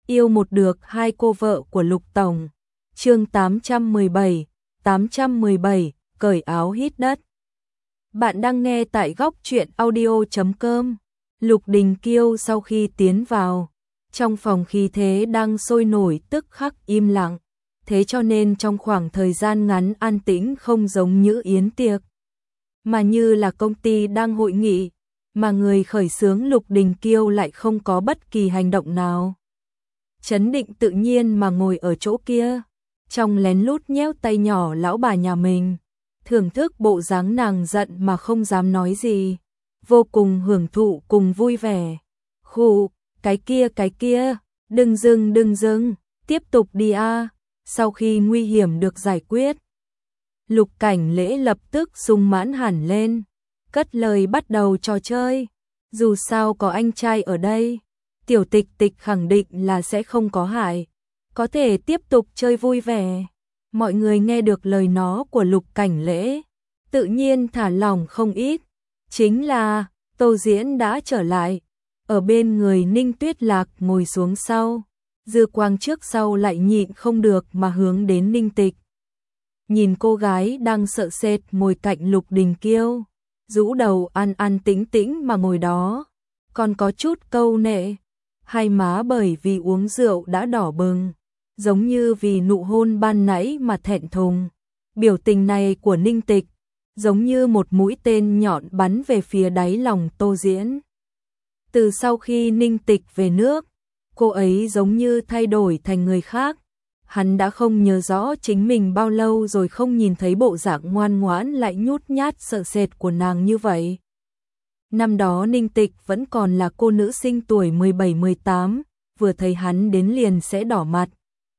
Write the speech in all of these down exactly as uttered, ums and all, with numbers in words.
Yêu một được hai cô vợ của Lục Tổng. Chương tám trăm mười bảy, tám trăm mười bảy, cởi áo hít đất. Bạn đang nghe tại góc truyện audio chấm com. Lục Đình Kiêu sau khi tiến vào, trong phòng khí thế đang sôi nổi tức khắc im lặng, thế cho nên trong khoảng thời gian ngắn an tĩnh không giống như yến tiệc, mà như là công ty đang hội nghị, mà người khởi xướng Lục Đình Kiêu lại không có bất kỳ hành động nào. Chấn định tự nhiên mà ngồi ở chỗ kia, trong lén lút nhéo tay nhỏ lão bà nhà mình, thưởng thức bộ dáng nàng giận mà không dám nói gì, vô cùng hưởng thụ cùng vui vẻ. Khụ, cái kia cái kia, đừng dừng đừng dừng, tiếp tục đi a. Sau khi nguy hiểm được giải quyết, Lục Cảnh Lễ lập tức sung mãn hẳn lên, cất lời bắt đầu trò chơi. Dù sao có anh trai ở đây, Tiểu Tịch Tịch khẳng định là sẽ không có hại, có thể tiếp tục chơi vui vẻ. Mọi người nghe được lời nó của Lục Cảnh Lễ, tự nhiên thả lỏng không ít. Chính là Tô Diễn đã trở lại, ở bên người Ninh Tuyết Lạc ngồi xuống sau, Dư Quang trước sau lại nhịn không được mà hướng đến Ninh Tịch. Nhìn cô gái đang sợ sệt ngồi cạnh Lục Đình Kiêu, rũ đầu an an tĩnh tĩnh mà ngồi đó, còn có chút câu nệ, hai má bởi vì uống rượu đã đỏ bừng, giống như vì nụ hôn ban nãy mà thẹn thùng. Biểu tình này của Ninh Tịch, giống như một mũi tên nhọn bắn về phía đáy lòng Tô Diễn. Từ sau khi Ninh Tịch về nước, cô ấy giống như thay đổi thành người khác. Hắn đã không nhớ rõ chính mình bao lâu rồi không nhìn thấy bộ dạng ngoan ngoãn lại nhút nhát sợ sệt của nàng như vậy. Năm đó Ninh Tịch vẫn còn là cô nữ sinh tuổi mười bảy mười tám, vừa thấy hắn đến liền sẽ đỏ mặt.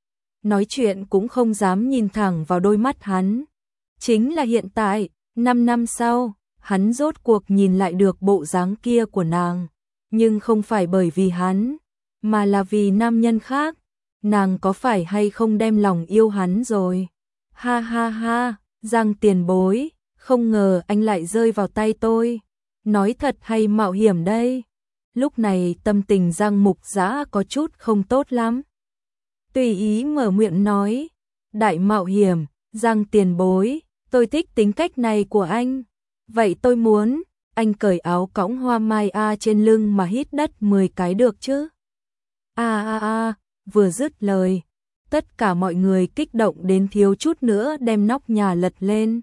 Nói chuyện cũng không dám nhìn thẳng vào đôi mắt hắn. Chính là hiện tại, năm năm sau, hắn rốt cuộc nhìn lại được bộ dáng kia của nàng. Nhưng không phải bởi vì hắn, mà là vì nam nhân khác. Nàng có phải hay không đem lòng yêu hắn rồi? Ha ha ha, Giang tiền bối, không ngờ anh lại rơi vào tay tôi. Nói thật hay mạo hiểm đây? Lúc này tâm tình Giang Mục Dã có chút không tốt lắm. Tùy ý mở miệng nói, đại mạo hiểm, Giang tiền bối, tôi thích tính cách này của anh. Vậy tôi muốn, anh cởi áo cõng hoa mai a trên lưng mà hít đất mười cái được chứ? A a a, vừa dứt lời, tất cả mọi người kích động đến thiếu chút nữa đem nóc nhà lật lên.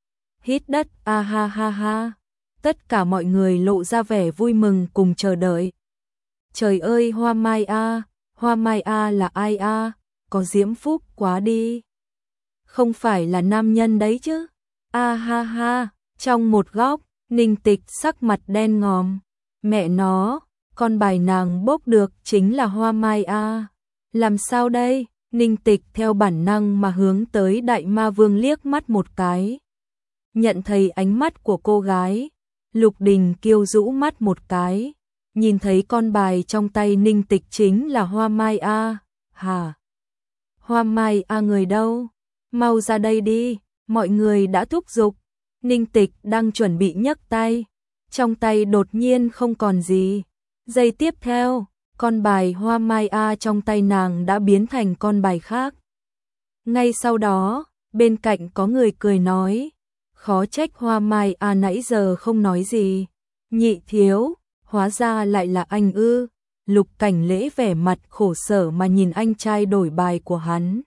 Hít đất, a ha ha ha. Tất cả mọi người lộ ra vẻ vui mừng cùng chờ đợi. Trời ơi hoa mai a, hoa mai a là ai a, có diễm phúc quá đi. Không phải là nam nhân đấy chứ? A ha ha, trong một góc, Ninh Tịch sắc mặt đen ngòm. Mẹ nó, con bài nàng bốc được chính là hoa mai a. Làm sao đây? Ninh Tịch theo bản năng mà hướng tới Đại Ma Vương liếc mắt một cái. Nhận thấy ánh mắt của cô gái, Lục Đình Kiêu rũ mắt một cái, nhìn thấy con bài trong tay Ninh Tịch chính là hoa mai a. Hả? Hoa mai a người đâu? Mau ra đây đi, mọi người đã thúc giục. Ninh Tịch đang chuẩn bị nhấc tay, trong tay đột nhiên không còn gì. Giây tiếp theo, con bài hoa mai a trong tay nàng đã biến thành con bài khác. Ngay sau đó, bên cạnh có người cười nói, khó trách hoa mai a nãy giờ không nói gì. Nhị thiếu, hóa ra lại là anh ư? Lục Cảnh Lễ vẻ mặt khổ sở mà nhìn anh trai đổi bài của hắn.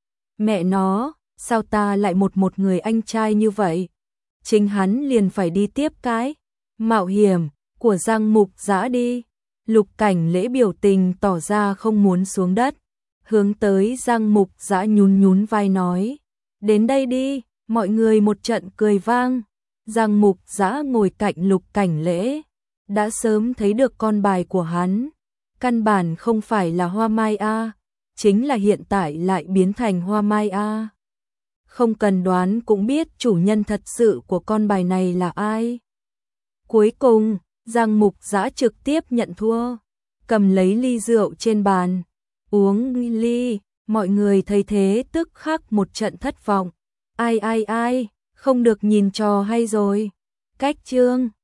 Mẹ nó, sao ta lại một một người anh trai như vậy? Chính hắn liền phải đi tiếp cái mạo hiểm của Giang Mục Dã đi. Lục Cảnh Lễ biểu tình tỏ ra không muốn xuống đất, hướng tới Giang Mục Dã nhún nhún vai nói, đến đây đi. Mọi người một trận cười vang. Giang Mục Dã ngồi cạnh Lục Cảnh Lễ, đã sớm thấy được con bài của hắn, căn bản không phải là hoa mai a, chính là hiện tại lại biến thành hoa mai a. Không cần đoán cũng biết chủ nhân thật sự của con bài này là ai. Cuối cùng, Giang Mục Dã trực tiếp nhận thua, cầm lấy ly rượu trên bàn, uống ly. Mọi người thấy thế tức khắc một trận thất vọng. Ai ai ai, không được nhìn trò hay rồi. Cách chương